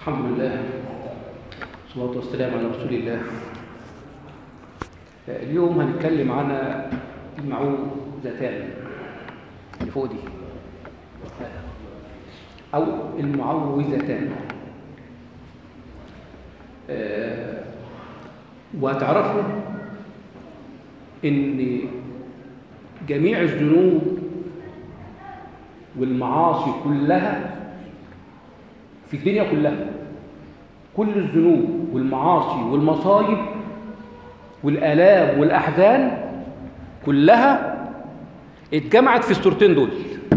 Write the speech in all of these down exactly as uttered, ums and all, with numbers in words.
الحمد لله والصلاة والسلام على رسول الله. اليوم هنتكلم عن المعوذتان اللي فوق دي أو المعوذتان. أه وهتعرفوا إن جميع الذنوب والمعاصي كلها في الدنيا كلها، كل الذنوب والمعاصي والمصايب والآلام والأحزان كلها اتجمعت في السورتين دول.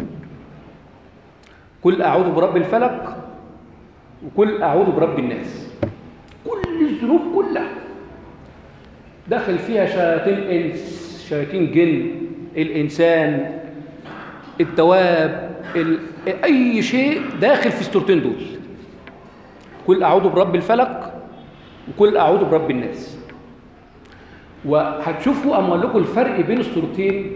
قل أعوذ برب الفلق وقل أعوذ برب الناس. كل الذنوب كلها دخل فيها شياطين إنس، شياطين جن، الإنسان، الدواب، ال... أي شيء داخل في السورتين دول. قل أعوذ برب الفلق وقل أعوذ برب الناس. وهتشوفوا أما أقول لكم الفرق بين السورتين،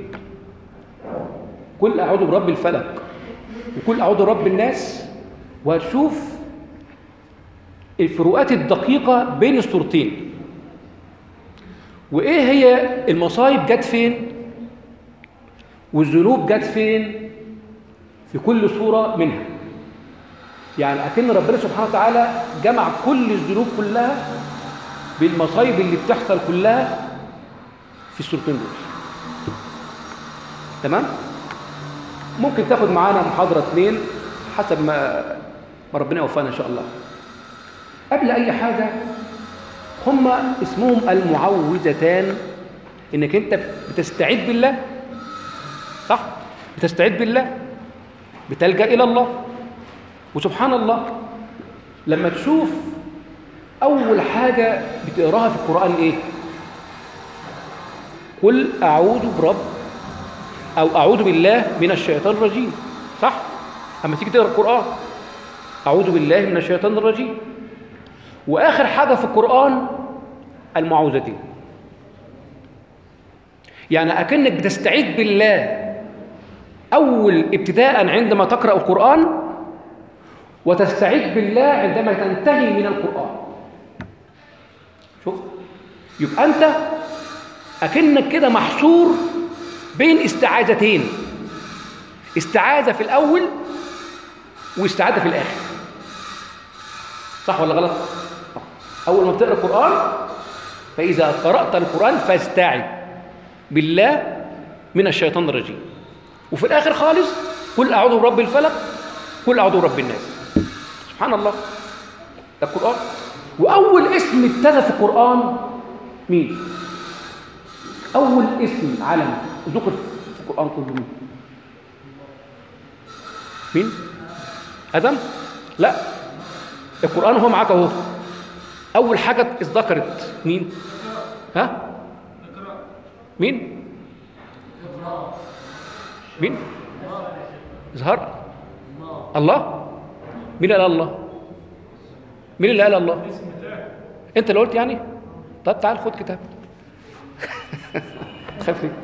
قل أعوذ برب الفلق وقل أعوذ برب الناس، وهتشوف الفروقات الدقيقة بين السورتين، وإيه هي المصايب جت فين والذنوب جت فين في كل سورة منها. يعني أكن ربنا سبحانه وتعالى جمع كل الذنوب كلها بالمصايب اللي بتحصل كلها في السورتين دول. تمام؟ ممكن تاخد معانا محاضرة اتنين حسب ما ما ربنا يوفقنا إن شاء الله. قبل أي حاجة، هم اسمهم المعوذتان، إنك أنت بتستعيذ بالله، صح؟ بتستعيذ بالله، بتلجأ إلى الله. وسبحان الله لما تشوف أول حاجة بتقراها في القرآن إيه؟ قل أعوذ برب أو أعوذ بالله من الشيطان الرجيم، صح؟ أما تيجي تقرأ القرآن أعوذ بالله من الشيطان الرجيم. وآخر حاجة في القرآن المعوذتين. يعني أكنك بتستعيذ بالله أول ابتداء عندما تقرأ القرآن، وتستعيذ بالله عندما تنتهي من القرآن. شوف، يبقى أنت أكنك كده محصور بين استعاذتين، استعاذة في الأول واستعاذة في الآخر. صح ولا غلط؟ أول ما بتقرأ القرآن، فإذا قرأت القرآن فاستعذ بالله من الشيطان الرجيم. وفي الآخر خالص قل أعوذ برب الفلق قل أعوذ برب الناس. سبحان الله، ده القرآن. وأول اسم ابتدى في القرآن مين؟ أول اسم علم ذكر في القرآن كله مين؟ مين؟ آدم؟ لا، القرآن هو معاك أهو. أول حاجة اتذكرت مين؟ ها؟ مين؟ مين؟ زهر؟ الله؟ مين اللي قال الله؟ مين اللي قال الله؟ انت اللي قلت يعني؟ طب تعال خد كتاب. خاف ليه؟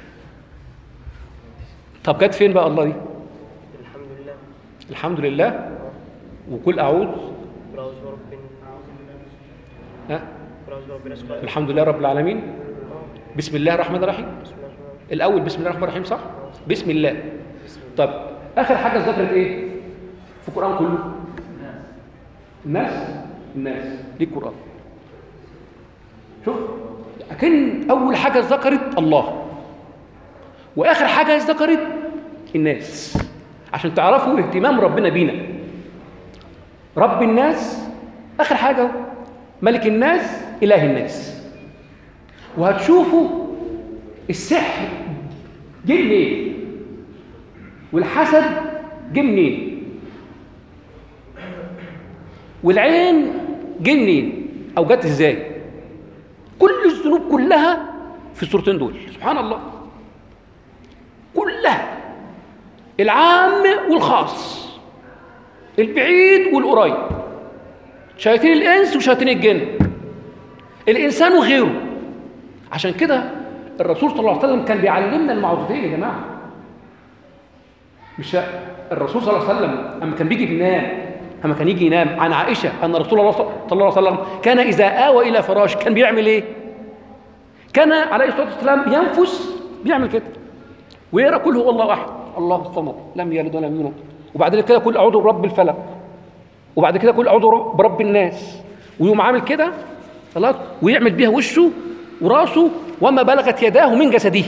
طب جت فين بقى الله دي؟ الحمد لله. الحمد لله. وقل اعوذ أعوذ برب ها؟ أعوذ برب الناس. الحمد لله رب العالمين. بسم الله الرحمن الرحيم. بسم الله الرحمن الرحيم. الاول بسم الله الرحمن الرحيم، صح؟ بسم الله. طب اخر حاجه ذكرت ايه في القرآن كله؟ الناس. الناس دي القرآن. شوف، لكن أول حاجة ذكرت الله، وآخر حاجة ذكرت الناس، عشان تعرفوا اهتمام ربنا بينا. رب الناس آخر حاجة، ملك الناس، إله الناس. وهتشوفوا السحر جه منين والحسد جه منين والعين جه منين او جت ازاي. كل الذنوب كلها في السورتين دول. سبحان الله، كلها، العام والخاص، البعيد والقريب، شياطين الانس وشياطين الجن، الانسان وغيره. عشان كده الرسول صلى الله عليه وسلم كان بيعلمنا المعوذتين يا جماعه. مش الرسول صلى الله عليه وسلم اما كان بيجي بينام لما كان يجي ينام عن عائشة أن رسول الله صلى الله عليه وسلم كان إذا آوى إلى فراش كان بيعمل إيه؟ كان عليه الصلاة والسلام ينفس بيعمل كده ويقرأ قل هو الله أحد الله الصمد لم يلد ولم يولد وبعد كده قل أعوذ برب الفلق وبعد كده قل أعوذ برب الناس ويقوم عامل كده خلاص ويعمل بيها وشه وراسه وما بلغت يداه من جسده.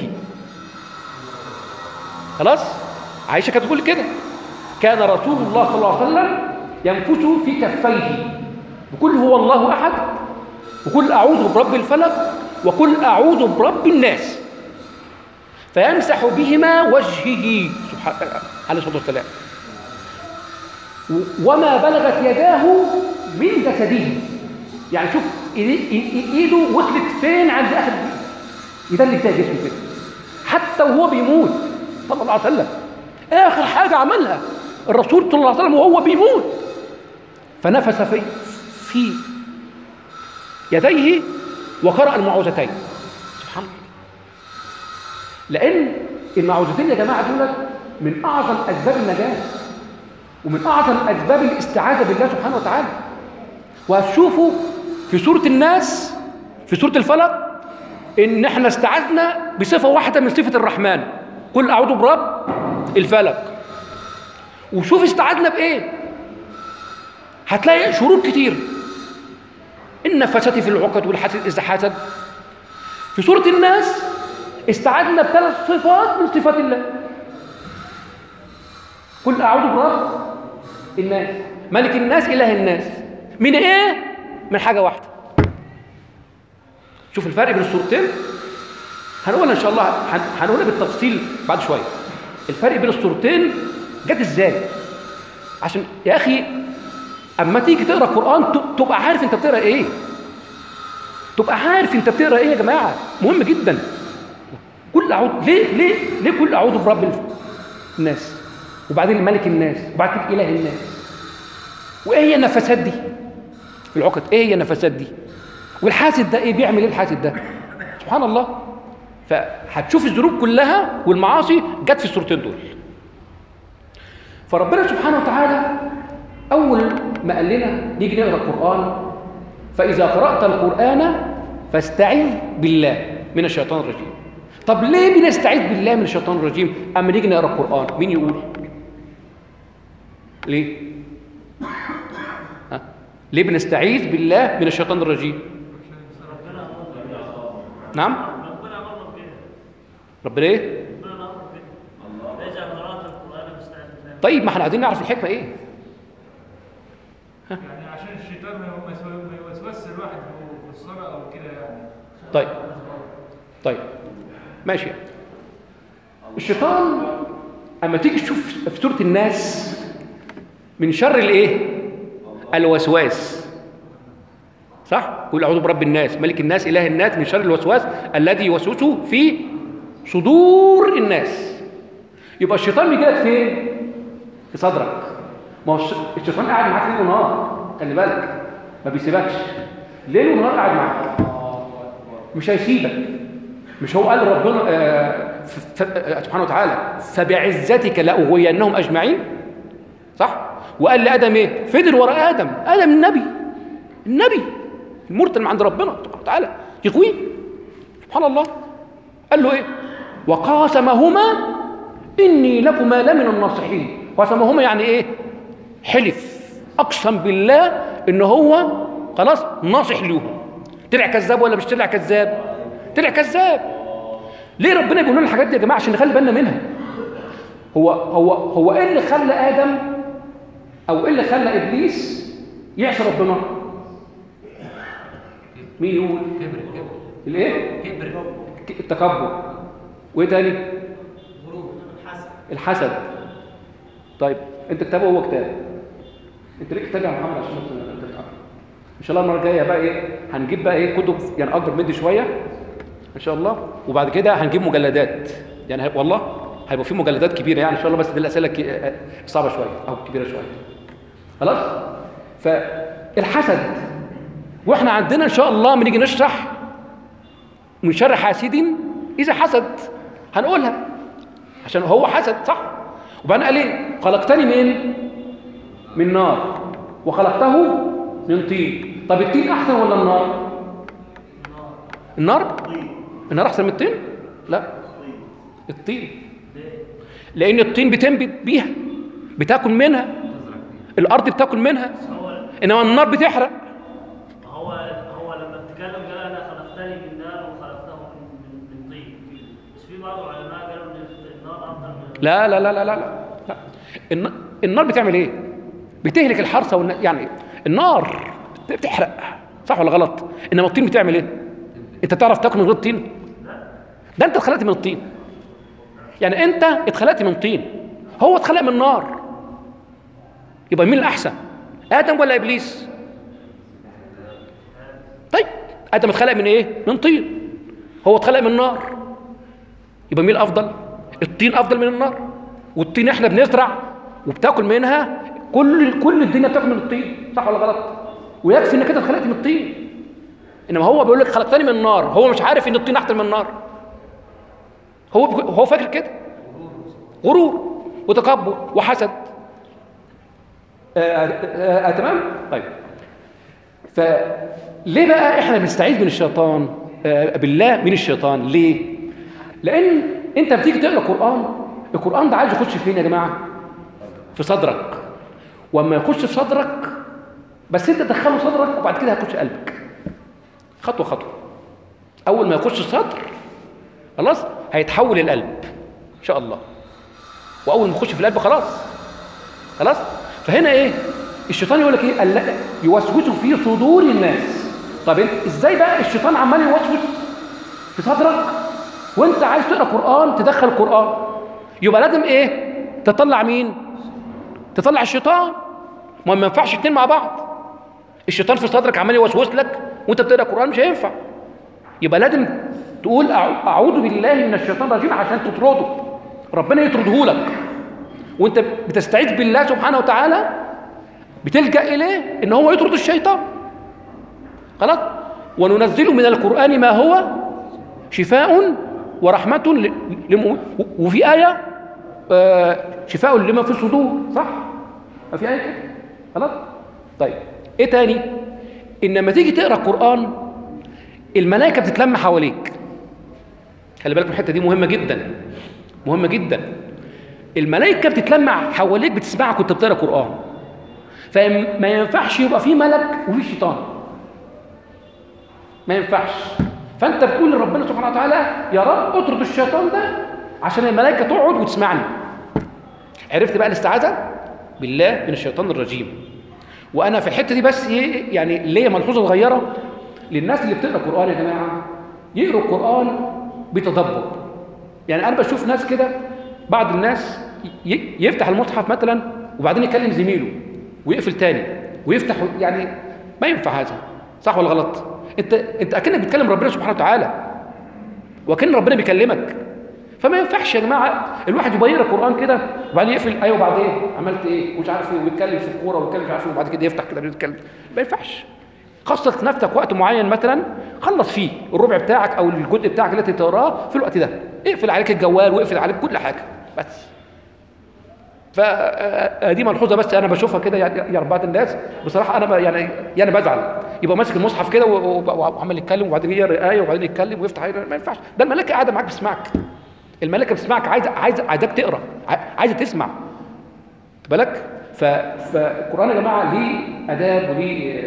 خلاص عائشة كانت تقول كده كان رسول الله صلى الله عليه وسلم ينفث في كفيه وقل هو الله أحد وقل أعوذ برب الفلق وقل أعوذ برب الناس فيمسح بهما وجهه سبحانه عليه الصلاة والسلام وما بلغت يداه من جسده. يعني شوف ايده وصلت فين عند اخر يدلك فيها جسمه كده حتى وهو بيموت صلى الله عليه وسلم. اخر حاجه عملها الرسول صلى الله عليه وسلم وهو بيموت فنفس في في يديه وقرأ المعوذتين. سبحان الله. لان المعوذتين يا جماعه دول من اعظم اسباب النجاه ومن اعظم اسباب الاستعاذه بالله سبحانه وتعالى. وهتشوفوا في سورة الناس في سورة الفلق إن إحنا استعذنا بصفة واحدة من صفة الرحمن قل أعوذ برب الفلق. وشوف استعذنا بإيه هتلاقي شروط كتير النفسات في العقد والحسد إذا حسد. في سورة الناس استعذنا بثلاث صفات من صفات الله قل أعوذ برب الناس ملك الناس إله الناس من إيه؟ من حاجة واحدة. شوف الفرق بين الصورتين هنقولها إن شاء الله هنقولها بالتفصيل بعد شوية. الفرق بين الصورتين جت إزاي عشان يا أخي أما تيجي تقرأ القرآن تبقى عارف أنت بتقرأ إيه تبقى عارف أنت بتقرأ إيه يا جماعة مهم جدا. كل أعوذ ليه ليه ليه كل أعوذ برب الناس وبعدين ملك الناس وبعدين إله الناس. وإيه هي النفسات دي في العقد؟ ايه هي النفسات دي؟ والحاسد ده ايه بيعمل ايه الحاسد ده؟ سبحان الله. فهتشوف الذنوب كلها والمعاصي جت في السورتين دول. فربنا سبحانه وتعالى اول ما قال لنا نيجي نقرا القران فاذا قرات القران فاستعذ بالله من الشيطان الرجيم. طب ليه بنستعيذ بالله من الشيطان الرجيم اما نيجي نقرا القران؟ مين يقول؟ ليه؟ ها؟ ليه بنستعيذ بالله من الشيطان الرجيم؟ نعم؟ ربنا ايه؟ طيب ما احنا عايزين نعرف الحكمه ايه؟ ها؟ يعني عشان الشيطان ما يوسوسش الواحد في الصلاه او كده يعني. طيب طيب ماشي. الشيطان اما تيجي تشوف في سوره الناس من شر الايه؟ الوسواس. صح؟ قل اعوذ برب الناس ملك الناس اله الناس من شر الوسواس الذي يوسوس في صدور الناس. يبقى الشيطان بيجي لك فين؟ في صدرك. ما هو الشيطان قاعد معاك ليل ونهار خلي بالك ما بيسيبكش ليل ونهار قاعد معاك مش هيسيبك. مش هو قال ربنا آه سبحانه وتعالى فبعزتك لاغوينهم اجمعين؟ صح؟ وقال لادم ايه؟ فضل وراء ادم ادم النبي النبي المرسل من عند ربنا سبحانه وتعالى يغويه سبحان الله. قال له ايه؟ وقاسمهما اني لكما لمن الناصحين. قاسمهما يعني ايه؟ حلف اقسم بالله ان هو خلاص ناصح لهم. طلع كذاب ولا مش طلع كذاب؟ طلع كذاب. ليه ربنا بيقول لنا الحاجات دي يا جماعه؟ عشان نخلي بالنا منها. هو هو هو ايه اللي خلى ادم او ايه اللي خلى ابليس يعصي ربنا؟ مين يقول؟ كبر كبر الايه؟ كبر التكبر. وايه تاني؟ الحسد الحسد. طيب انت كتاب وهو كتاب. انت ليه كتاب يا محمد عشان تتعب؟ ان شاء الله المره الجايه بقى ايه؟ هنجيب بقى ايه كتب يعني اكبر مني شويه ان شاء الله وبعد كده هنجيب مجلدات يعني هي... والله هيبقى في مجلدات كبيره يعني ان شاء الله بس دي الاسئله ك... صعبه شويه او كبيره شويه. خلاص؟ فالحسد واحنا عندنا ان شاء الله بنيجي نشرح من شر حاسد اذا حسد هنقولها عشان هو حسد صح. وبعدين قال ايه؟ خلقتني من من نار وخلقته من طين. طب الطين احسن ولا النار؟ النار النار احسن من الطين؟ لا، الطين، لان الطين بتنبت بيها، بتاكل منها، الارض بتاكل منها، انما النار بتحرق. هو هو لما اتكلم قال انا خلقتني من نار وخلقته من من طين، بس في بعض العلماء قالوا ان النار افضل من لا لا لا لا لا, لا. الن- النار بتعمل ايه؟ بتهلك الحرث والن... يعني النار بتحرق، صح ولا غلط؟ انما الطين بتعمل ايه؟ انت تعرف تاكل من غير الطين؟ ده انت اتخلقت من الطين. يعني انت اتخلقت من طين، هو اتخلق من نار. يبقى مين الاحسن؟ ادم ولا ابليس؟ طيب ادم اتخلق من ايه؟ من طين، هو اتخلق من نار. يبقى مين الافضل؟ الطين افضل من النار. والطين احنا بنزرع وبتاكل منها، كل كل الدنيا بتاكل من الطين، صح ولا غلط؟ ويكفي انك انت اتخلقت من الطين. انما هو بيقول لك خلقتني من النار، هو مش عارف ان الطين احسن من النار. هو هو فاكر كده. غرور وتكبر وحسد. آه آه آه تمام؟ طيب، فليه بقى احنا بنستعيذ من الشيطان آه بالله من الشيطان؟ ليه؟ لان انت بتيجي تقرا قران، القران ده عايز يخش فين يا جماعه؟ في صدرك. واما يخش في صدرك بس انت تدخله صدرك، وبعد كده هيخش قلبك خطوه خطوه. اول ما يخش الصدر خلاص هيتحول القلب ان شاء الله، واول ما يخش في القلب خلاص خلاص. فهنا ايه الشيطان يقول لك ايه؟ ألا يوسوس في صدور الناس. طب ازاي بقى الشيطان عمال يوسوس في صدرك وانت عايز تقرا قران تدخل القران؟ يبقى لازم ايه؟ تطلع مين؟ تطلع الشيطان. ما ما ينفعش اتنين مع بعض. الشيطان في صدرك عمال يوسوس لك وانت بتقرا قران، مش هينفع. يبقى لازم تقول اعوذ بالله من الشيطان الرجيم عشان تطرده، ربنا يطرده لك. وانت بتستعيذ بالله سبحانه وتعالى، بتلجأ اليه ان هو يطرد الشيطان. خلاص. وننزل من القرآن ما هو شفاء ورحمة لم... وفي آية آه شفاء لما في الصدور، صح؟ ما في آية كده. خلاص. طيب ايه تاني؟ ان لما تيجي تقرا القرآن الملائكة بتتلم حواليك. خلي بالك من الحتة دي، مهمة جدا مهمة جدا. الملائكة بتتلم حواليك بتسمعك وانت بتقرا قرآن. فما ينفعش يبقى في ملك وفي شيطان، ما ينفعش. فانت بتقول لربنا سبحانه وتعالى يا رب اطرد الشيطان ده عشان الملائكة تقعد وتسمعني. عرفت بقى الاستعاذة بالله من الشيطان الرجيم. وانا في الحتة دي بس ايه يعني ليا ملحوظة صغيرة للناس اللي بتقرا قرآن. يا جماعة يقروا القرآن بتدبر. يعني انا بشوف ناس كده، بعض الناس يفتح المصحف مثلا وبعدين يكلم زميله ويقفل تاني ويفتح، يعني ما ينفع هذا، صح ولا غلط؟ انت انت اكنك بتكلم ربنا سبحانه وتعالى وكأن ربنا بيكلمك. فما ينفعش يا جماعه الواحد يبقى يقرا قران كده وبعدين يقفل ايوه وبعدين عملت ايه ومش عارف ايه ويتكلم في الكوره ويتكلم مش عارف ايه وبعد كده يفتح كده ويتكلم. ما ينفعش. خصص نفسك وقت معين مثلا خلص فيه الربع بتاعك او الجزء بتاعك اللي تقراه في الوقت ده. اقفل عليك الجوال واقفل عليك كل حاجه بس. فدي ملحوظه بس انا بشوفها كده يا بعض الناس بصراحه انا يعني يعني بزعل يبقى ماسك المصحف كده وعمال يتكلم وبعدين يقرا ايه وبعدين يتكلم ويفتح آية. ما ينفعش. ده الملائكه قاعده معاك بتسمعك. الملائكه بتسمعك، عايزه عايزه عايزاك تقرا، عايزه تسمع. خد بالك. فالقران يا جماعه ليه اداب وليه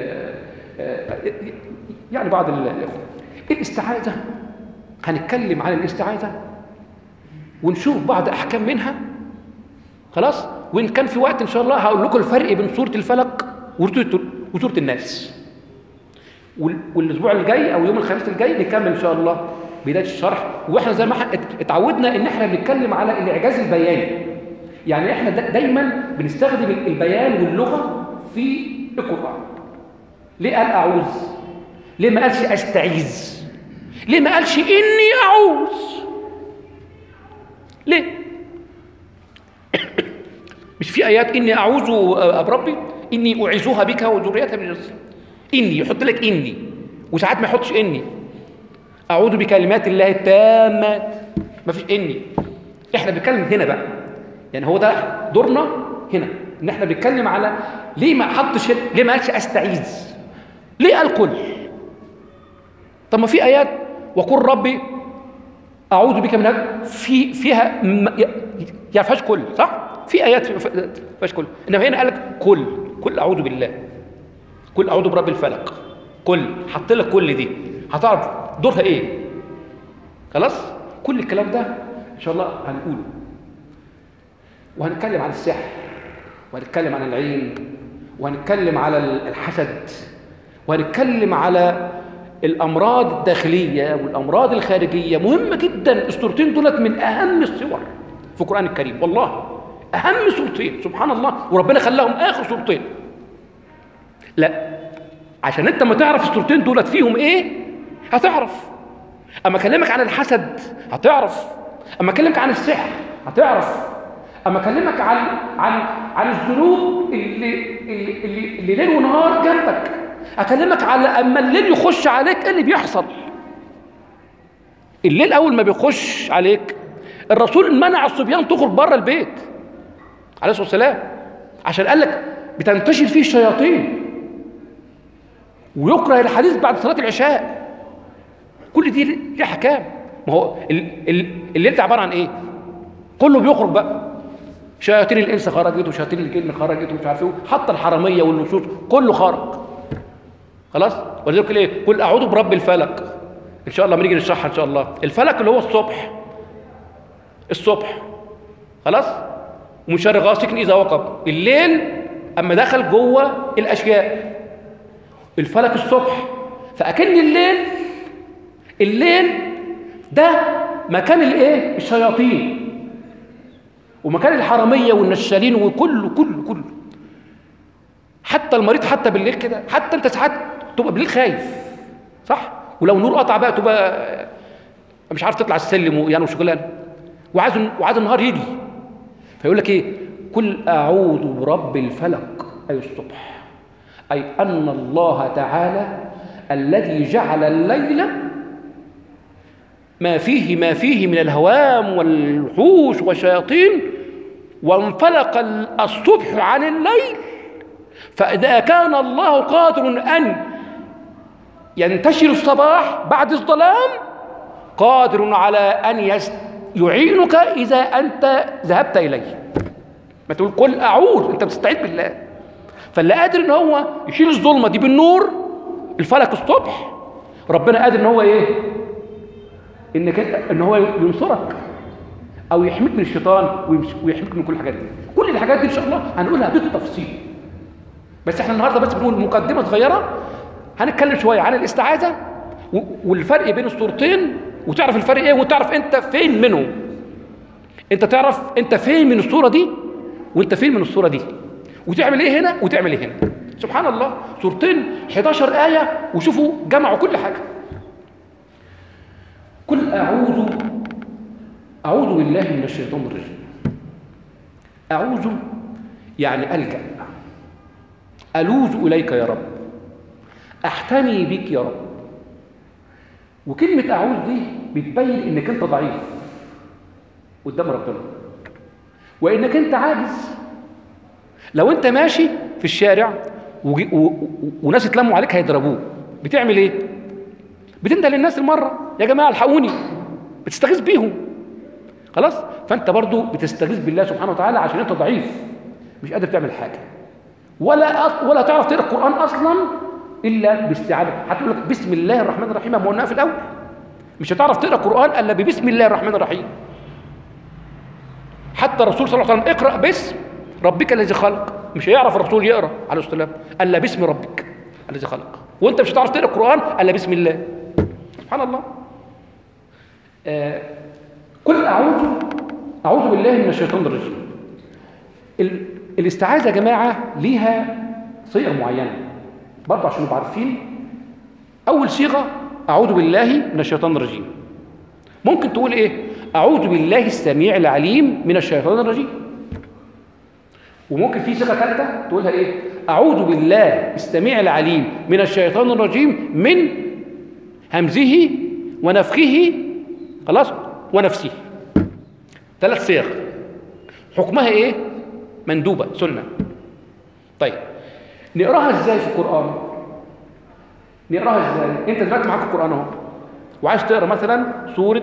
يعني بعض الاخوه. الاستعاذه هنتكلم عن الاستعاذه ونشوف بعض احكام منها. خلاص. وان كان في وقت ان شاء الله هقول لكم الفرق بين سوره الفلق وسوره الناس. والاسبوع الجاي او يوم الخميس الجاي نكمل ان شاء الله بدايه الشرح. واحنا زي ما اتعودنا ان احنا بنتكلم على الاعجاز البياني. يعني احنا دايما بنستخدم البيان واللغه في القران. ليه قال اعوذ؟ ليه ما قالش استعيذ؟ ليه ما قالش اني اعوذ؟ ليه؟ مش في ايات اني اعوذ بربي اني اعيذها بك وذريتها من الشيطان. اني يحط لك اني وساعات ما يحطش اني. اعوذ بكلمات الله التامات، ما فيش اني. احنا بنتكلم هنا بقى، يعني هو ده دورنا هنا ان احنا بنتكلم على ليه ما حطش، ليه ما قالش استعيذ، ليه قال قل؟ طب ما في ايات وقل ربي اعوذ بك من هذا في فيها يا فيهاش كل، صح؟ في ايات فيهاش كل، انما هنا قال لك كل كل اعوذ بالله، كل اعوذ برب الفلق، كل حط لك كل دي هتعرف دورها ايه. خلاص؟ كل الكلام ده ان شاء الله هنقوله، وهنتكلم عن السحر، وهنتكلم عن العين، وهنتكلم على الحسد، وهنتكلم على الامراض الداخليه والامراض الخارجيه. مهمه جدا، السورتين دولت من اهم السور في القران الكريم، والله اهم سورتين سبحان الله، وربنا خلاهم اخر سورتين. لا عشان انت ما تعرف السورتين دولت فيهم ايه هتعرف. اما اكلمك عن الحسد هتعرف، اما اكلمك عن السحر هتعرف، اما اكلمك عن عن عن الذنوب اللي اللي اللي, اللي ليل ونهار جنبك، اكلمك على اما الليل يخش عليك ايه اللي بيحصل. الليل اول ما بيخش عليك الرسول منع الصبيان تخرج بره البيت عليه الصلاه والسلام، عشان قال لك بتنتشر فيه الشياطين، ويكره الحديث بعد صلاه العشاء. كل دي ليه حكام. ما هو الليل ده عباره عن ايه؟ كله بيخرج بقى، شياطين الانس خرجت وشياطين الجن خرجت ومش عارف ايه، حتى الحراميه واللصوص كله خرج. خلاص؟ ولذلك ايه؟ قل اعوذ برب الفلق. ان شاء الله بنيجي نشرحها ان شاء الله. الفلق اللي هو الصبح، الصبح خلاص؟ ومن شر غاسق اذا وقب. الليل اما دخل جوه الاشياء، الفلق الصبح. فاكن الليل الليل ده مكان الايه؟ الشياطين، ومكان الحراميه والنشالين وكله كله كله. حتى المريض حتى بالليل كده، حتى انت ساعات تبقى بالليل خايف، صح؟ ولو نور قطع بقى تبقى مش عارف تطلع السلم يعني وشغلان، وعايز وعايز النهار يجي. فيقول لك ايه؟ قل اعوذ برب الفلق، اي الصبح، اي ان الله تعالى الذي جعل الليل ما فيه ما فيه من الهوام والوحوش والشياطين، وانفلق الصبح عن الليل. فإذا كان الله قادر أن ينتشر الصباح بعد الظلام، قادر على أن يعينك إذا أنت ذهبت إليه. ما تقول قل أعوذ، أنت بتستعيذ بالله. فاللي قادر إن هو يشيل الظلمة دي بالنور، الفلك الصبح، ربنا قادر إن هو إيه؟ إنك إن هو ينصرك أو يحميك من الشيطان ويحميك من كل الحاجات دي. كل الحاجات دي إن شاء الله هنقولها بالتفصيل، بس إحنا النهارده بس بنقول مقدمة صغيرة. هنتكلم شوية عن الاستعاذة والفرق بين الصورتين، وتعرف الفرق إيه، وتعرف أنت فين منهم. أنت تعرف أنت فين من الصورة دي وأنت فين من الصورة دي، وتعمل إيه هنا وتعمل إيه هنا. سبحان الله، صورتين إحدى عشرة آية، وشوفوا جمعوا كل حاجة. قل أعوذ أعوذ بالله من الشيطان الرجيم. أعوذ يعني ألجأ، ألوذ إليك يا رب، أحتمي بك يا رب. وكلمة أعوذ دي بتبين إنك أنت ضعيف قدام ربنا، وإنك أنت عاجز. لو أنت ماشي في الشارع وناس يتلموا عليك هيضربوك، بتعمل إيه؟ بتندى للناس المرة، يا جماعة الحقوني، بتستغيث بيهم. خلاص؟ فأنت برضو بتستغيث بالله سبحانه وتعالى عشان أنت ضعيف مش قادر تعمل حاجة، ولا ولا تعرف تقرأ القرآن أصلا إلا باستعاذة. هتقول لك بسم الله الرحمن الرحيم، ما قلناها في الأول. مش هتعرف تقرأ القرآن إلا ببسم الله الرحمن الرحيم. حتى الرسول صلى الله عليه وسلم اقرأ باسم ربك الذي خلق، مش هيعرف الرسول يقرأ عليه الصلاة والسلام إلا باسم ربك الذي خلق. وأنت مش هتعرف تقرأ القرآن إلا بسم الله. سبحان الله. آه قل أعوذ أعوذ بالله من الشيطان الرجيم. الاستعاذة يا جماعة ليها صيغ معينة برضه عشان نبقى عارفين. أول صيغة أعوذ بالله من الشيطان الرجيم. ممكن تقول إيه؟ أعوذ بالله السميع العليم من الشيطان الرجيم. وممكن في صيغة ثالثة تقولها إيه؟ أعوذ بالله السميع العليم من الشيطان الرجيم من همزه ونفخه، خلاص، ونفسه. ثلاث صيغ. حكمها إيه؟ مندوبة، سنة. طيب نقراها ازاي في القرآن؟ نقراها ازاي؟ انت دلوقتي معاك القرآن اهو وعايز تقرا مثلا سورة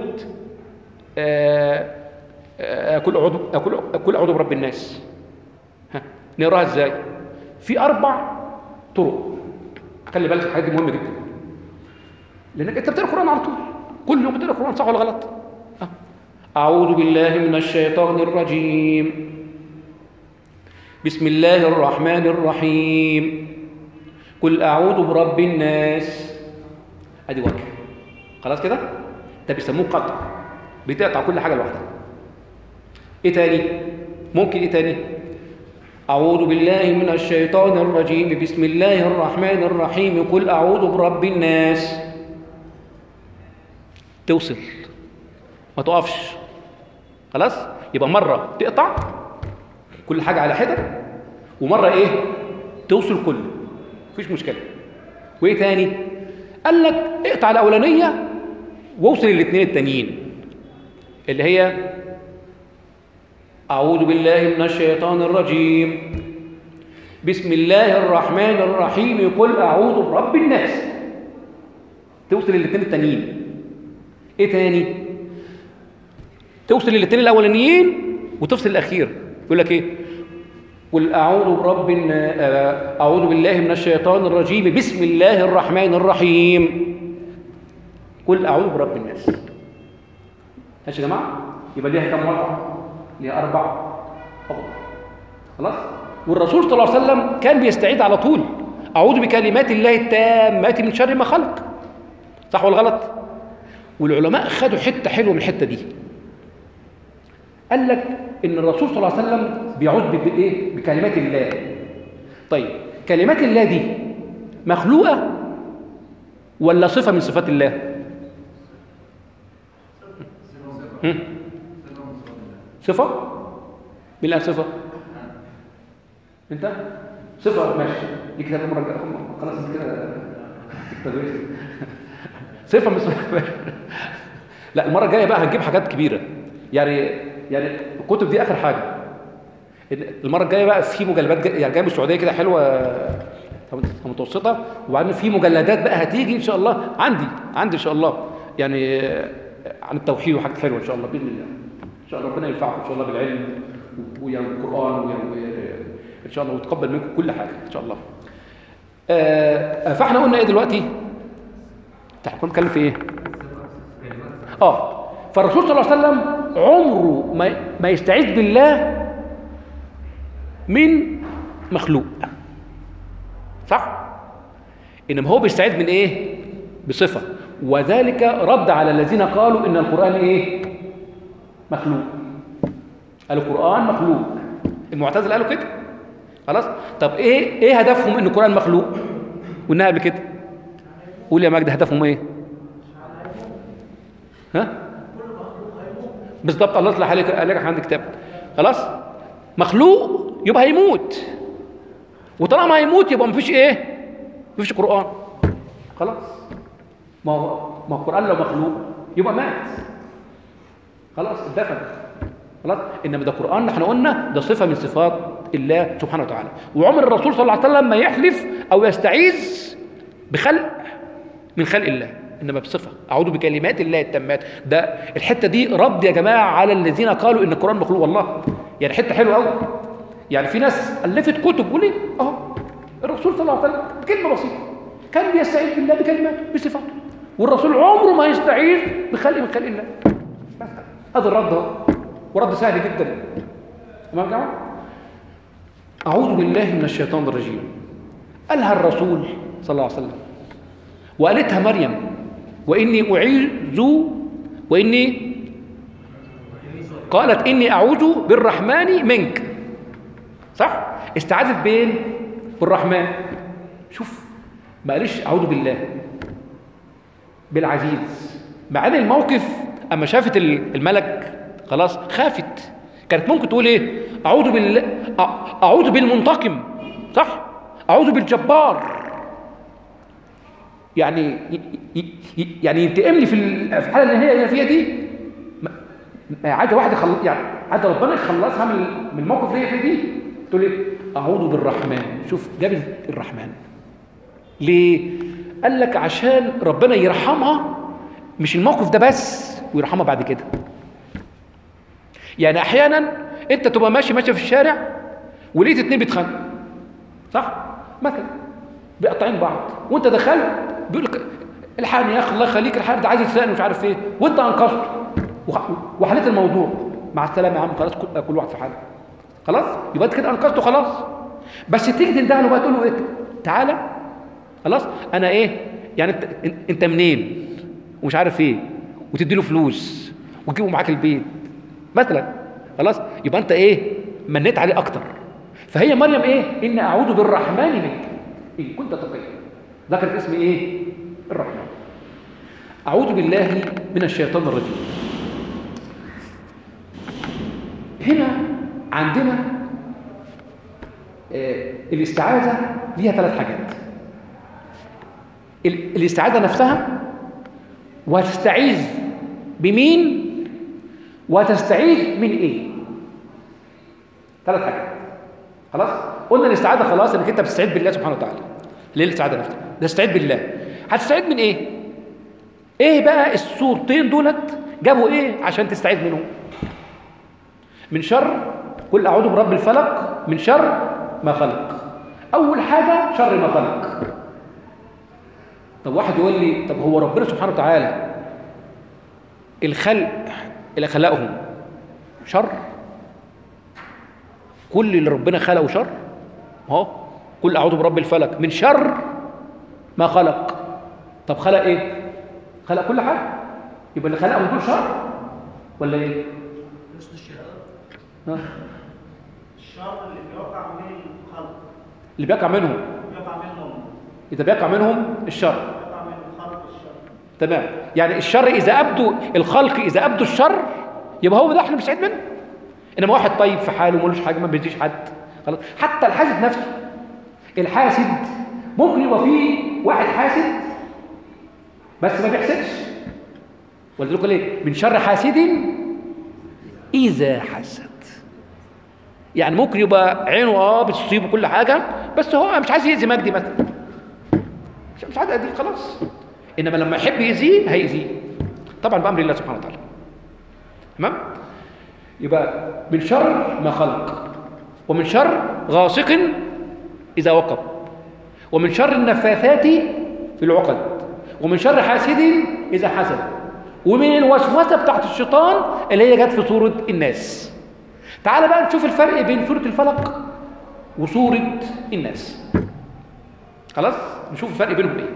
آه آه كل اعوذ كل كل اعوذ برب الناس. ها نقراها ازاي؟ في اربع طرق. خلي بالك الحاجات دي مهمه جدا، لانك انت بتقرا القرآن على طول، كل يوم بتقرا القرآن، صح ولا غلط؟ ها. اعوذ بالله من الشيطان الرجيم، بسم الله الرحمن الرحيم، قل أعوذ برب الناس. أدي وجه، خلاص كده؟ ده بيسموه قطع، بتقطع كل حاجة لوحدها. إيه تاني؟ ممكن إيه تاني؟ أعوذ بالله من الشيطان الرجيم، بسم الله الرحمن الرحيم، قل أعوذ برب الناس. توصل، ما تقفش، خلاص؟ يبقى مرة تقطع كل حاجة على حدة، ومرة إيه؟ توصل كله، مفيش مشكلة. وإيه تاني؟ قال لك اقطع الأولانية واوصل الاثنين التانيين، اللي هي أعوذ بالله من الشيطان الرجيم، بسم الله الرحمن الرحيم، قل أعوذ برب الناس. توصل الاثنين التانيين. إيه تاني؟ توصل الاثنين الأولانيين وتفصل الأخير. يقول لك إيه؟ قل أعوذ برب أعوذ بالله من الشيطان الرجيم، بسم الله الرحمن الرحيم، قل أعوذ برب الناس. ماشي يا جماعة؟ يبقى ليها كم مرة؟ ليها أربع أفضل. خلاص؟ والرسول صلى الله عليه وسلم كان بيستعيد على طول، أعوذ بكلمات الله التامات من شر ما خلق. صح ولا غلط؟ والعلماء خدوا حتة حلوة من الحتة دي. قال لك إن الرسول صلى الله عليه وسلم بيعوذ بإيه؟ بكلمات الله. طيب كلمات الله دي مخلوقة ولا صفة من صفات الله؟ هم؟ صفة؟ مين قال صفة؟ أنت؟ صفة ماشي. دي كده المرة الجاية خلاص أنت كده تدريس. صفة من صفات. لا المرة الجاية بقى هنجيب حاجات كبيرة. يعني يعني الكتب دي اخر حاجه. المره الجايه بقى في مجلدات يعني جايه من السعوديه كده حلوه متوسطه، وبعدين في مجلدات بقى هتيجي ان شاء الله عندي عندي ان شاء الله يعني عن التوحيد وحاجات حلوه ان شاء الله باذن الله. ان شاء الله ربنا ينفعكم ان شاء الله بالعلم والقران ان شاء الله، ويتقبل منكم كل حاجه ان شاء الله. فاحنا قلنا ايه دلوقتي؟ احنا كنا بنتكلم في ايه؟ اه فالرسول صلى الله عليه وسلم عمره ما ما يستعيذ بالله من مخلوق، صح؟ انما هو بيستعيذ من ايه؟ بصفه، وذلك رد على الذين قالوا ان القران ايه؟ مخلوق. قالوا القران مخلوق، المعتزله قالوا كده. خلاص؟ طب ايه ايه هدفهم ان القران مخلوق؟ قلناها قبل كده. قول يا مجد هدفهم ايه؟ ها؟ بالضبط، الله يصلح عليك قال لك عندك كتاب. خلاص؟ مخلوق يبقى هيموت، وطالما هيموت يبقى مفيش ايه؟ مفيش قرآن. خلاص؟ ما هو ما هو القرآن لو مخلوق يبقى مات. خلاص اتدفن. خلاص؟ انما ده قرآن احنا قلنا ده صفة من صفات الله سبحانه وتعالى، وعمر الرسول صلى الله عليه وسلم ما يحلف او يستعيذ بخلق من خلق الله، انما بصفه اعوذ بكلمات الله التامات. ده الحته دي رد يا جماعه على الذين قالوا ان القران مخلوق. والله يعني حته حلوه قوي. يعني في ناس الفت كتب وليه اهو الرسول صلى الله عليه وسلم بكلمه بسيطه كان بيستعيذ بالله بكلماته بصفاته، والرسول عمره ما يستعيذ بخلق من خلق الله. بس هذا الرد اهو، ورد سهل جدا. تمام يا جماعه؟ اعوذ بالله من الشيطان الرجيم قالها الرسول صلى الله عليه وسلم، وقالتها مريم، وإني أعيذ وإني قالت إني أعوذ بالرحمن منك. صح؟ استعاذت بين بالرحمن. شوف ما قالش أعوذ بالله بالعزيز، مع ان الموقف اما شافت الملك خلاص خافت. كانت ممكن تقول ايه؟ اعوذ بالله، اعوذ بالمنتقم، صح؟ اعوذ بالجبار، يعني يعني ينتقم لي في الحاله اللي هي فيها دي. عايزه واحد يخلص، يعني عايزه ربنا يخلصها من من الموقف اللي هي فيه دي. تقول لي اعوذ بالرحمن. شوف جاب الرحمن ليه؟ قال لك عشان ربنا يرحمها مش الموقف ده بس، ويرحمها بعد كده. يعني احيانا انت تبقى ماشي ماشي في الشارع ولقيت اتنين بيتخانقوا، صح؟ مثلا بيقطعين بعض، وانت دخلت بيقول لك الحقني يا اخي الله يخليك، الحقني ده عايز يتخانق مش عارف ايه، وانت انقذته وحليت الموضوع. مع السلامه يا عم، خلاص كل واحد في حاله، خلاص يبقى انت كده انقذته خلاص. بس تيجي تنده له بقى تقول له ايه؟ تعالى خلاص انا ايه يعني انت انت منين ومش عارف ايه، وتدي له فلوس وتجيبه معاك البيت مثلا، خلاص يبقى انت ايه منيت عليه اكتر. فهي مريم ايه؟ ان اعوذ بالرحمن منك ان كنت تقيا، ذكرت اسم ايه؟ الرحمن. اعوذ بالله من الشيطان الرجيم. هنا عندنا آه الاستعاذه ليها ثلاث حاجات. الاستعاذه نفسها، وتستعيذ بمين، وتستعيذ من ايه. ثلاث حاجات. خلاص قلنا الاستعاذه خلاص انك انت بتستعيذ بالله سبحانه وتعالى. ليه الاستعاذه نفسها؟ تستعيذ بالله. هتستعيذ من ايه؟ ايه بقى الصورتين دولت جابوا ايه عشان تستعيذ منهم؟ من شر، قل اعوذ برب الفلق من شر ما خلق. اول حاجه شر ما خلق. طب واحد يقول لي طب هو ربنا سبحانه وتعالى الخلق اللي خلقهم شر؟ كل اللي ربنا خلقه شر؟ اهو قل اعوذ برب الفلق من شر ما خلق. طب خلق ايه؟ خلق كل حاجه، يبقى اللي خلقهم دول شر ولا ايه؟ نص الشهاده. ها؟ الشر اللي بيقع من الخلق، اللي بيقع منهم بيقع منهم اذا بيقع منهم الشر، بيقع من الخلق الشر. تمام. يعني الشر اذا ابدوا الخلق اذا ابدوا الشر يبقى هو ده احنا بنستعيذ منه. انما واحد طيب في حاله ملوش حاجه ما بيديش حد، خلاص. حتى الحاسد نفسه، الحاسد ممكن يبقى فيه واحد حاسد بس ما بيحسدش، ولذلك ليه من شر حاسد اذا حسد. يعني ممكن يبقى عينه اه بتصيبه كل حاجه بس هو مش عايز يأذي مجدي مثلا، مش مش عايز يأذيه خلاص. انما لما يحب يأذيه هيأذيه طبعا بأمر الله سبحانه وتعالى. تمام؟ يبقى من شر ما خلق، ومن شر غاسق إذا وقب، ومن شر النفاثات في العقد، ومن شر حاسد إذا حسد، ومن الوسوسة بتاعت الشيطان اللي هي جت في سورة الناس. تعال بقى نشوف الفرق بين سورة الفلق وسورة الناس. خلاص؟ نشوف الفرق بينهم ايه.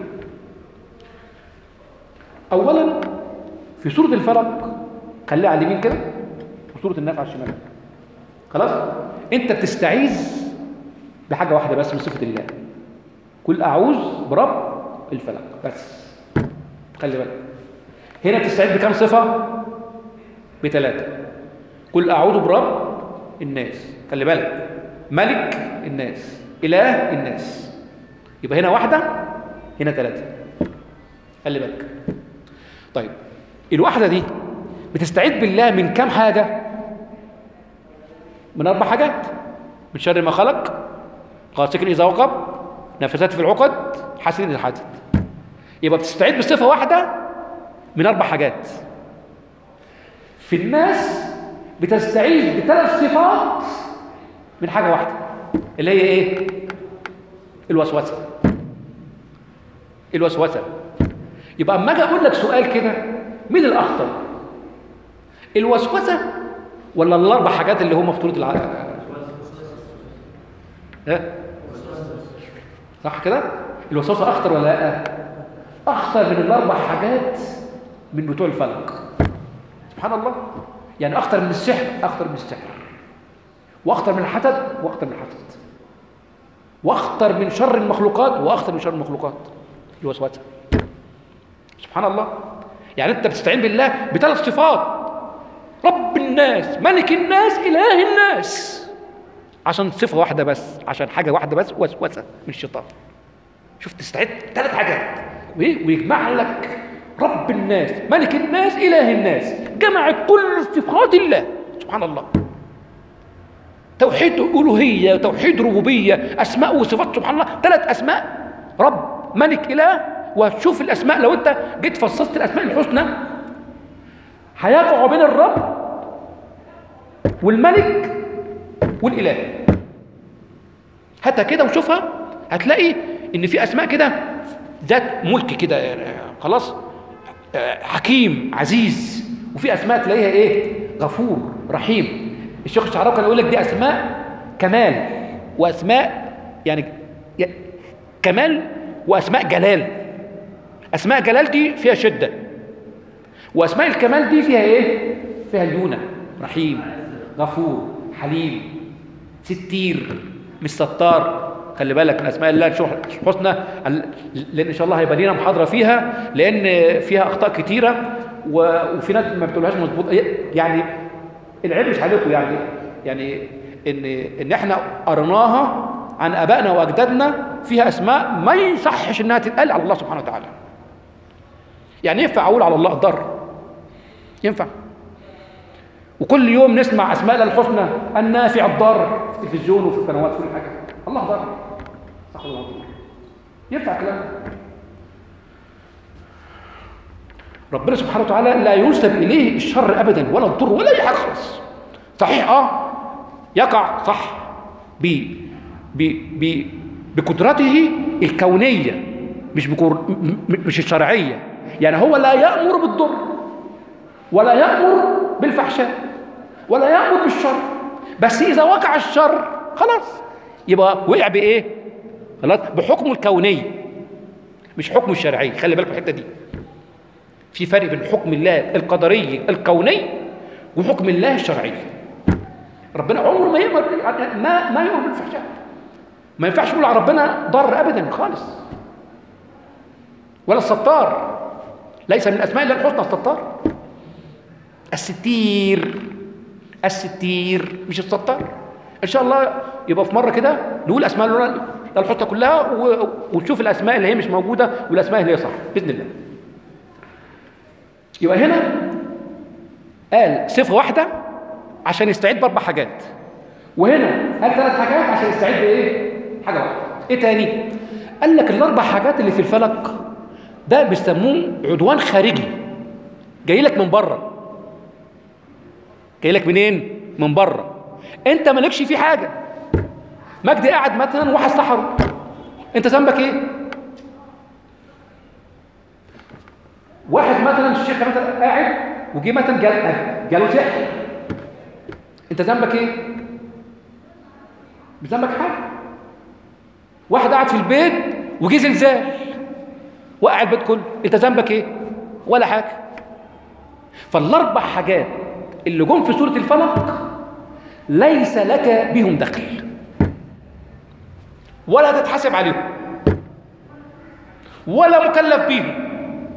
أولا في سورة الفلق خليها على اليمين كده، وسورة الناس على الشمال. خلاص؟ أنت بتستعيذ بحاجة واحدة بس من صفة الله. قل أعوذ برب الفلق بس. خلي بالك. هنا بتستعيذ بكم صفة؟ بثلاثة. قل أعوذ برب الناس. خلي بالك. ملك الناس، إله الناس. يبقى هنا واحدة، هنا ثلاثة. خلي بالك. طيب الواحدة دي بتستعيذ بالله من كم حاجة؟ من أربع حاجات. من شر ما خلق، غاسق إذا وقب، نفثات في العقد، حاسد إذا حسد. يبقى بتستعيذ بصفة واحدة من أربع حاجات. في الناس بتستعيذ بثلاث صفات من حاجة واحدة اللي هي إيه؟ الوسوسة. الوسوسة. يبقى أما أجي أقول لك سؤال كده، مين الأخطر؟ الوسوسة ولا الأربع حاجات اللي هم في طولة العقل؟ ها؟ صح كده؟ الوسوسة أخطر ولا لا؟ أخطر من الأربع حاجات من بتوع الفلق. سبحان الله. يعني أخطر من السحر، أخطر من السحر، وأخطر من الحسد، وأخطر من الحسد، وأخطر من شر المخلوقات، وأخطر من شر المخلوقات. الوسوسة. سبحان الله. يعني أنت بتستعين بالله بثلاث صفات: رب الناس، ملك الناس، إله الناس، عشان صفة واحدة بس، عشان حاجة واحدة بس، وسوسة من الشيطان. شوف تستعد ثلاث حاجات ويجمع لك رب الناس، ملك الناس، إله الناس، جمع كل صفات الله. سبحان الله. توحيد ألوهية وتوحيد ربوبية، أسماء وصفات سبحان الله، ثلاث أسماء، رب ملك إله. وتشوف الأسماء لو أنت جيت فصصت الأسماء الحسنى هيقع بين الرب والملك والإله. هاتها كده وشوفها، هتلاقي إن في أسماء كده ذات ملك كده خلاص، حكيم عزيز، وفي أسماء تلاقيها إيه؟ غفور رحيم. الشيخ الشعراوي كان يقول لك دي أسماء كمال، وأسماء يعني كمال، وأسماء جلال. أسماء جلال دي فيها شدة، وأسماء الكمال دي فيها إيه؟ فيها ليونة، رحيم، غفور، حليم، ستير، مش ستار. خلي بالك من أسماء الله الحسنى، لأن إن شاء الله هيبقى لنا محاضرة فيها، لأن فيها أخطاء كتيرة وفي ناس ما بتقولهاش مظبوط. يعني العيب مش عليكم، يعني يعني إن إن إحنا قرناها عن آبائنا وأجدادنا، فيها أسماء ما يصحش إنها تتقال على الله سبحانه وتعالى. يعني ينفع أقول على الله الضر؟ ينفع؟ وكل يوم نسمع أسماء الله الحسنى النافع الضار في التلفزيون وفي القنوات وفي كل حاجة. الله ضر، صح ولا غلط؟ ينفع كلام؟ ربنا سبحانه وتعالى لا ينسب إليه الشر أبدا ولا الضر ولا أي حاجة خالص. صحيح اه يقع صح ب ب ب بقدرته الكونية، مش بكر... مش الشرعية. يعني هو لا يأمر بالضر ولا يأمر بالفحشاء ولا يأمر بالشر، بس إذا وقع الشر خلاص يبقى وقع بإيه؟ خلاص بحكمه الكوني مش حكمه الشرعي. خلي بالك من الحتة دي، في فرق بين حكم الله القدري الكوني وحكم الله الشرعي. ربنا عمره ما يأمر ما ما يأمر بالفحشاء. ما ينفعش نقول على ربنا ضر أبدا خالص، ولا الستار، ليس من أسماء الله الحسنى الستار. الستير، الستير مش الستار. إن شاء الله يبقى في مرة كده نقول أسماء الله الحسنى كلها ونشوف الأسماء اللي هي مش موجودة والأسماء اللي هي صح بإذن الله. يبقى هنا قال صفة واحدة عشان يستعيد بأربع حاجات، وهنا قال ثلاث حاجات عشان يستعيد بإيه؟ حاجة واحدة. إيه تاني؟ قال لك الأربع حاجات اللي في الفلك ده بيسموه عدوان خارجي، جاي لك من بره. جاي لك منين؟ من بره. انت مالكش فيه حاجه. مجدي قاعد مثلا واحد سحره، انت ذنبك ايه؟ واحد مثلا الشيخ مثلا قاعد وجي مثلا جال جاله سحر، انت ذنبك ايه؟ مش ذنبك حاجه. واحد قاعد في البيت وجي زلزال وقع البيت كله، انت ذنبك ايه؟ ولا حاجه. فالاربع حاجات اللي جم في سوره الفلق ليس لك بهم دخل ولا تتحاسب عليهم ولا مكلف بيهم.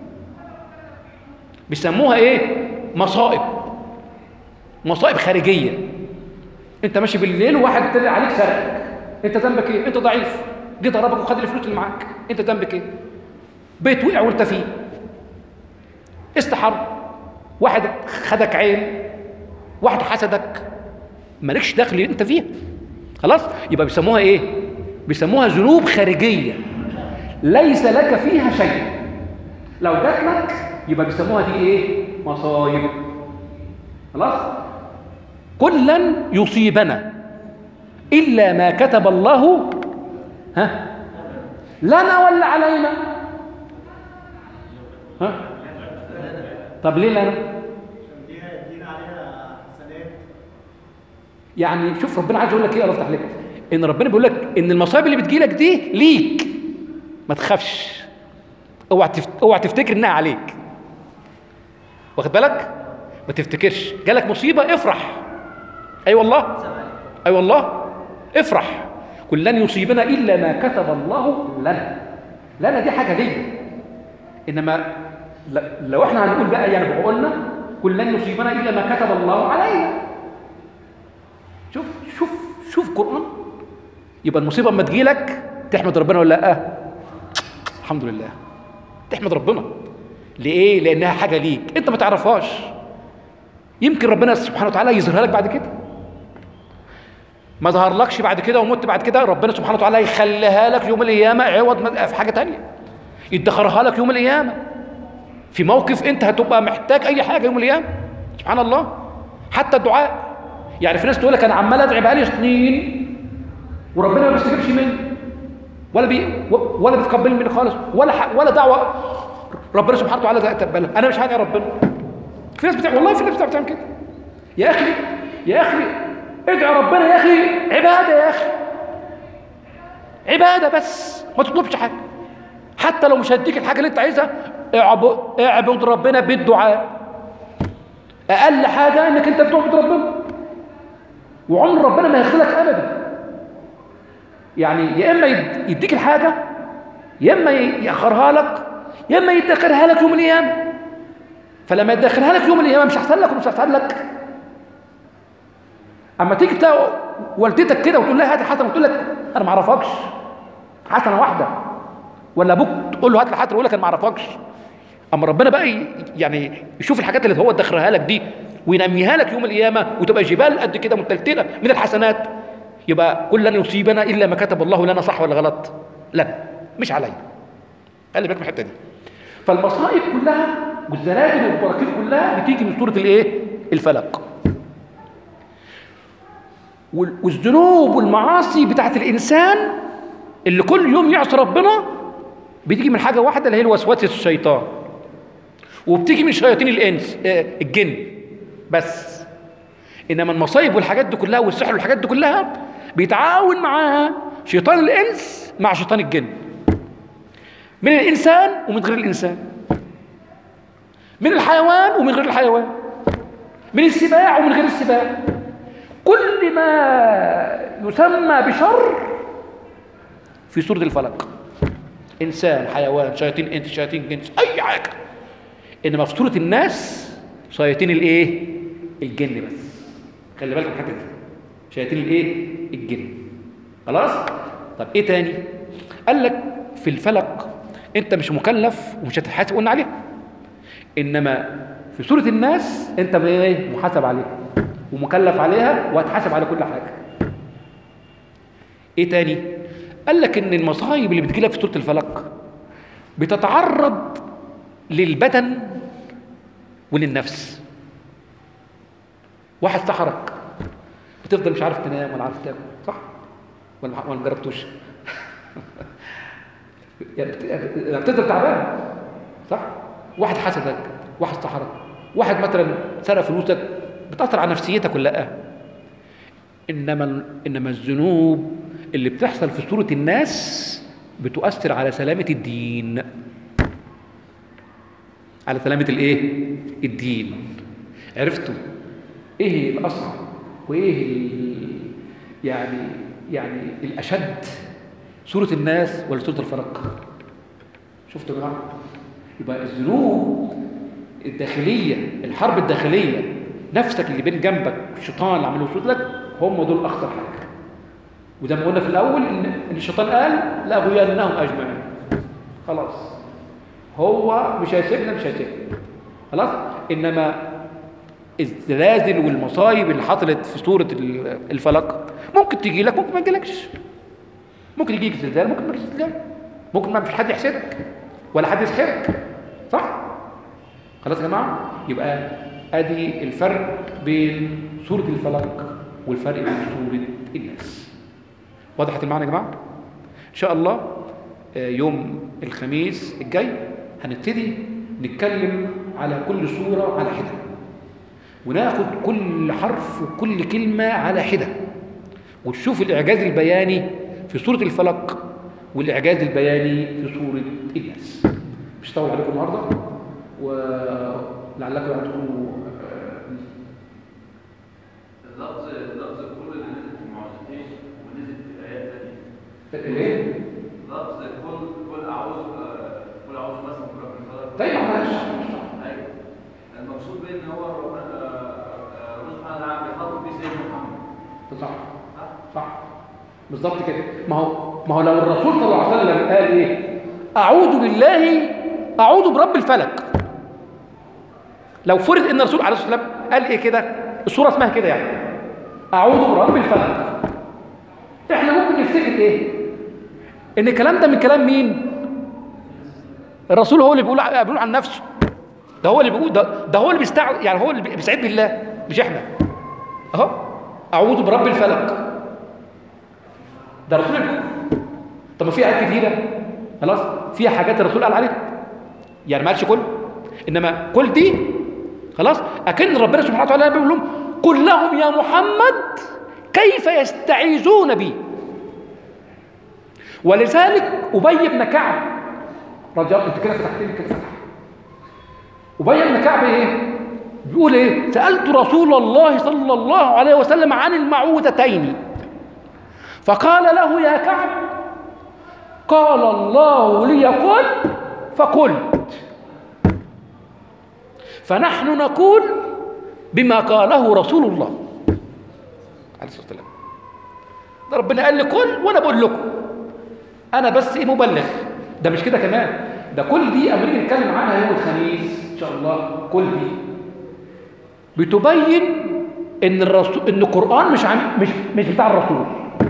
بيسموها ايه؟ مصائب. مصائب خارجيه. انت ماشي بالليل وواحد طلع عليك سرقك، انت ذنبك ايه؟ انت ضعيف، جه ضربك وخد الفلوس اللي معاك، انت ذنبك ايه؟ بيت وقع وانت فيه، استحر، واحد خدك عين، واحد حسدك، مالكش دخل انت فيها. خلاص؟ يبقى بيسموها ايه؟ بيسموها ذنوب خارجيه ليس لك فيها شيء. لو جات لك يبقى بيسموها دي ايه؟ مصايب. خلاص؟ قل لن يصيبنا الا ما كتب الله ها لنا ولا علينا. ها؟ طب ليه لنا؟ يعني شوف ربنا عايز يقول لك ايه، الله يفتح لك، ان ربنا بيقول لك ان المصايب اللي بتجي لك دي ليك، ما تخافش، اوعى اوعى تفتكر انها عليك. واخد بالك؟ ما تفتكرش جالك مصيبه افرح. اي أيوة والله، اي أيوة والله افرح. قل لن يصيبنا الا ما كتب الله لنا. لنا دي حاجه ليا، انما لو احنا هنقول بقى يعني بقولنا قل لن يصيبنا الا ما كتب الله علينا. شوف شوف شوف قرآن. يبقى المصيبه اما تجيلك تحمد ربنا ولا لا؟ الحمد لله، تحمد ربنا. ليه؟ لانها حاجه ليك انت ما تعرفهاش، يمكن ربنا سبحانه وتعالى يظهرها لك بعد كده. ما ظهرلكش بعد كده ومت بعد كده، ربنا سبحانه وتعالى يخليها لك يوم القيامه عوض في حاجه تانية، يدخرها لك يوم القيامه في موقف انت هتبقى محتاج اي حاجه يوم القيامه. سبحان الله. حتى الدعاء، يعني في ناس تقول لك انا عمال ادعي بقالي سنين وربنا ما بيستجيبش مني ولا بي ولا بيتقبل مني خالص، ولا ولا دعوه ربنا سبحانه وتعالى تقبلها، انا مش هدعي ربنا. في ناس بتعمل، والله في ناس بتعمل كده. يا اخي يا اخي ادعي ربنا يا اخي، عباده يا اخي، عباده بس، ما تطلبش حاجه. حتى لو مش هديك الحاجه اللي انت عايزها، اعبد اعبد ربنا بالدعاء. اقل حاجه انك انت بتعبد ربنا، وعمر ربنا ما يخذلك ابدا. يعني يا اما يديك الحاجه، يا اما ياخرها لك، يا اما يدخرها لك يوم القيامه. فلما يدخرها لك يوم القيامه مش احسن لك ومش احسن لك؟ اما تيجي تلاقي والدتك كده وتقول لها هات حسنه وتقول لك انا ما اعرفكش، حسنه واحده، ولا ابوك تقول له هات لي حسنه ويقول لك انا ما اعرفكش. اما ربنا بقى يعني يشوف الحاجات اللي هو ادخرها لك دي وينميها لك يوم القيامه وتبقى جبال قد كده متلتله من الحسنات، يبقى كل لن يصيبنا الا ما كتب الله لنا. صح ولا غلط؟ لا، مش عليا. خلي بالك من الحته دي. فالمصائب كلها والزلازل والبراكين كلها بتيجي من سوره الايه؟ الفلق. والذنوب والمعاصي بتاعت الانسان اللي كل يوم يعصي ربنا بتيجي من حاجه واحده اللي هي الوسوسه الشيطان، وبتيجي من شياطين الانس آه الجن بس. انما المصايب والحاجات دي كلها والسحر والحاجات دي كلها بيتعاون معاها شيطان الانس مع شيطان الجن، من الانسان ومن غير الانسان، من الحيوان ومن غير الحيوان، من السباع ومن غير السباع. كل ما يسمى بشر في سورة الفلق، إنسان، حيوان، شياطين إنس، شياطين جنس، أي حاجة. إنما في سورة الناس شياطين الإيه؟ الجن بس. خلي بالك من الحتة دي، شياطين الإيه؟ الجن. خلاص؟ طب إيه تاني؟ قال لك في الفلق أنت مش مكلف ومش هتتحاسب، قلنا عليها. إنما في سورة الناس أنت بإيه؟ محاسب عليها ومكلف عليها وهتحاسب على كل حاجة. ايه تاني؟ قال لك ان المصايب اللي بتجيلك في سورة الفلق بتتعرض للبدن وللنفس. واحد سحرك بتفضل مش عارف تنام ولا عارف تاكل، صح؟ ولا ما جربتوش؟ يعني بتفضل تعبان، صح؟ واحد حسدك، واحد سحرك، واحد مثلا سرق فلوسك، بتأثر على نفسيتك ولا لا؟ إنما إنما الذنوب اللي بتحصل في سورة الناس بتؤثر على سلامة الدين، على سلامة الإيه؟ الدين. عرفتوا إيه الأصعب وإيه يعني يعني الأشد؟ سورة الناس ولا سورة الفلق؟ شفتوا يا جماعة؟ يبقى الذنوب الداخلية، الحرب الداخلية، نفسك اللي بين جنبك الشيطان اللي عمله يسود لك، هم دول اخطر حاجه. وده ما قلنا في الاول ان ان الشيطان قال لاغوينهم اجمعين. خلاص هو مش هيسيبنا، مش هيسيبنا خلاص. انما الزلازل والمصايب اللي حصلت في سوره الفلق ممكن تيجي لك، ممكن ما تجيلكش. ممكن يجيك زلزال، ممكن ما يجيش زلزال، ممكن ما فيش حد يحسدك ولا حد يسحرك، صح؟ خلاص يا جماعه. يبقى ادي الفرق بين سورة الفلق والفرق بين سورة الناس. وضحت المعنى يا جماعة؟ ان شاء الله يوم الخميس الجاي هنبتدي نتكلم على كل سورة على حدة، وناخد كل حرف وكل كلمة على حدة، وتشوف الإعجاز البياني في سورة الفلق والإعجاز البياني في سورة الناس. مش هطول عليكم النهارده، ولعلكم عندكم اللفظ اللفظ كل اللي نزل في المعجزتين ونزل في الايات دي. ايه؟ لفظ كل كل اعوذ كل اعوذ مثلا برب الفلق. طيب معلش. ايوه. المقصود بيه ان هو ربنا سبحانه وتعالى بيخاطب بيه سيدنا محمد. صح. صح. بالظبط كده. ما هو ما هو لو الرسول صلى الله عليه وسلم قال ايه؟ اعوذ بالله، اعوذ برب الفلق. لو فرض ان الرسول عليه الصلاه والسلام قال ايه كده؟ السوره اسمها كده يعني اعوذ برب الفلق، تفتكر ايه؟ ان الكلام ده من كلام مين؟ الرسول هو اللي بيقول بيقول عن نفسه. ده هو اللي بيقول، ده, ده هو اللي بيستع يعني هو اللي بيستعيذ بالله مش احنا. اهو اعوذ برب الفلق، ده الرسول اللي بيقول. طب ما في آيات كتيرة خلاص فيها حاجات الرسول قال عليها، يعني ما قالش كل، انما كل دي خلاص اكن ربنا سبحانه وتعالى بيقول لهم قل لهم يا محمد كيف يستعيذون بي. ولذلك ابي بن كعب رضي الله، انت كده فتحت لي كده فتح. ابي بن كعب ايه بيقول ايه؟ سالت رسول الله صلى الله عليه وسلم عن المعوذتين فقال له يا كعب قال الله لي قل فقلت. فنحن نقول بما قاله رسول الله عليه الصلاة والسلام. ده ربنا قال لي قل وانا بقول لكم، انا بس ايه مبلغ. ده مش كده كمان، ده كل دي اما نيجي نتكلم عنها يوم الخميس ان شاء الله، كل دي بتبين ان الرسول ان القرآن مش عن مش مش بتاع الرسول.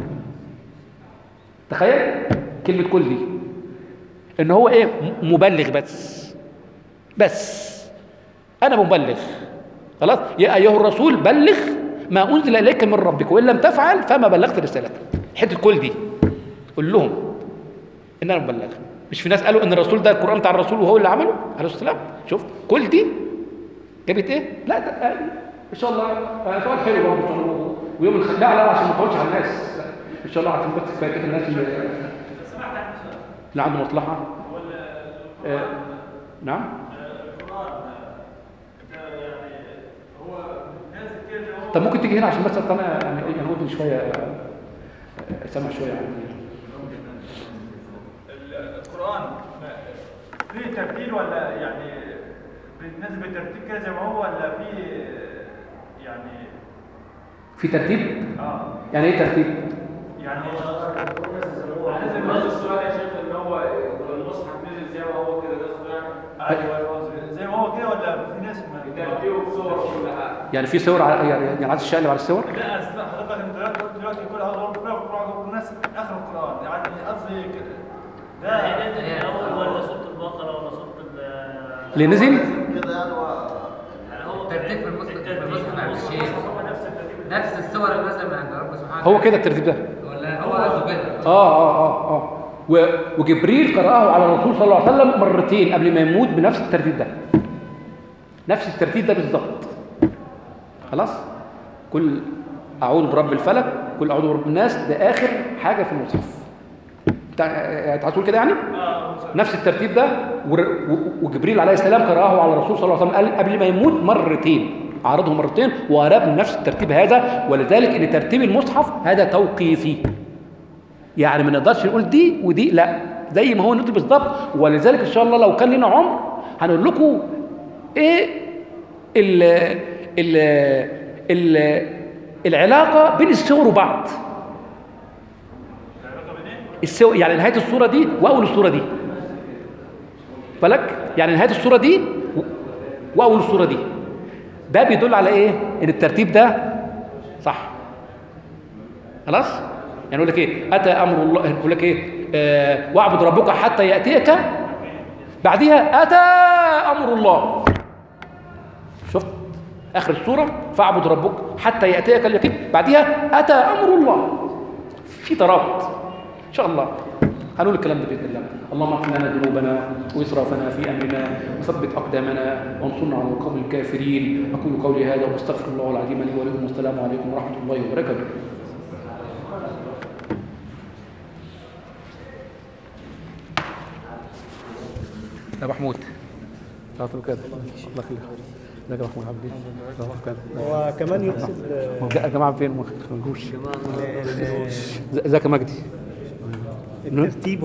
تخيل كلمة كل دي ان هو ايه مبلغ بس بس انا مبلغ خلاص. يا ايها الرسول بلغ ما انزل اليك من ربك وان لم تفعل فما بلغت رسالته. حته كل دي قول لهم ان انا مبلغ. مش في ناس قالوا ان الرسول ده القرآن بتاع الرسول وهو اللي عمله عليه الصلاه والسلام؟ شوف كل دي جابت ايه؟ لا ده ان شاء الله سؤال حلو برضه ان شاء الله. ويوم الخ... لا لا عشان ما اطولش على الناس، لا ان شاء الله عشان بس كفايه كده الناس اللي اللي عنده مصلحه. آه. نعم. طب ممكن تيجي هنا عشان بس انا يعني ايه انا ودني شويه سامع شويه يعني. القرآن فيه ترتيل ولا يعني بالنسبة للترتيب كده زي ما هو، ولا فيه يعني في ترتيب؟ اه يعني ايه ترتيب؟ يعني لازم نفس السؤال يا شيخ ان هو المصحف نزل زي ما هو كده نفسه يعني. ايوه ايوه زي ما هو كده، ولا في ناس ما ترتيب وصور وكل حاجه. يعني في صور على يعني يعني عايز تشقلب على الصور؟ لا أصل حضرتك انت دلوقتي قلت دلوقتي كل هذا هو القرآن القرآن الناس اخر القرآن، يعني قصدي كده ده هينزل الاول ولا سوره البقره ولا سوره اللي نزل كده يعني هو يعني هو ترتيب في المصحف في المصحف عند الشيخ نفس الصور اللي نازله من عند رب سبحانه هو كده الترتيب ده. ولا هو قصده كده؟ اه اه اه اه و- وجبريل قرأه على الرسول صلى الله عليه وسلم مرتين قبل ما يموت بنفس الترتيب ده، نفس الترتيب ده بالظبط. خلاص كل اعوذ برب الفلق كل اعوذ برب الناس ده اخر حاجه في المصحف. انت هتقول كده يعني؟ نفس الترتيب ده ور- و- وجبريل عليه السلام قرأه على الرسول صلى الله عليه وسلم قال قبل ما يموت مرتين، عرضه مرتين وقرأ بنفس الترتيب هذا. ولذلك ان ترتيب المصحف هذا توقيفي، يعني ما نقدرش نقول دي ودي، لا زي ما هو نكتب بالظبط. ولذلك ان شاء الله لو كان لنا عمر هنقول لكم ايه ال ال ال العلاقه بين السور وبعض. السور يعني نهايه الصوره دي واول الصوره دي بالك، يعني نهايه الصوره دي واول الصوره دي، ده بيدل على ايه؟ ان الترتيب ده صح. خلاص يعني يقول لك ايه؟ اتى امر الله، يقول لك ايه؟ آه واعبد ربك حتى ياتيك، بعديها اتى امر الله. شفت اخر السوره فاعبد ربك حتى ياتيك اليقين، بعديها اتى امر الله. في ترابط ان شاء الله هنقول الكلام ده باذن الله. اللهم اغفر لنا ذنوبنا واسرافنا في امرنا وثبت اقدامنا وانصرنا على القوم الكافرين. اقول قولي هذا واستغفر الله العظيم لي ولكم، والسلام عليكم ورحمه الله وبركاته. يا محمود تعرفوا كده الله يخليك. ازيك يا محمود عامل ايه؟ هو كمان يقصد يا جماعه فين ما خرجوش؟ ازيك يا مجدي؟ الترتيب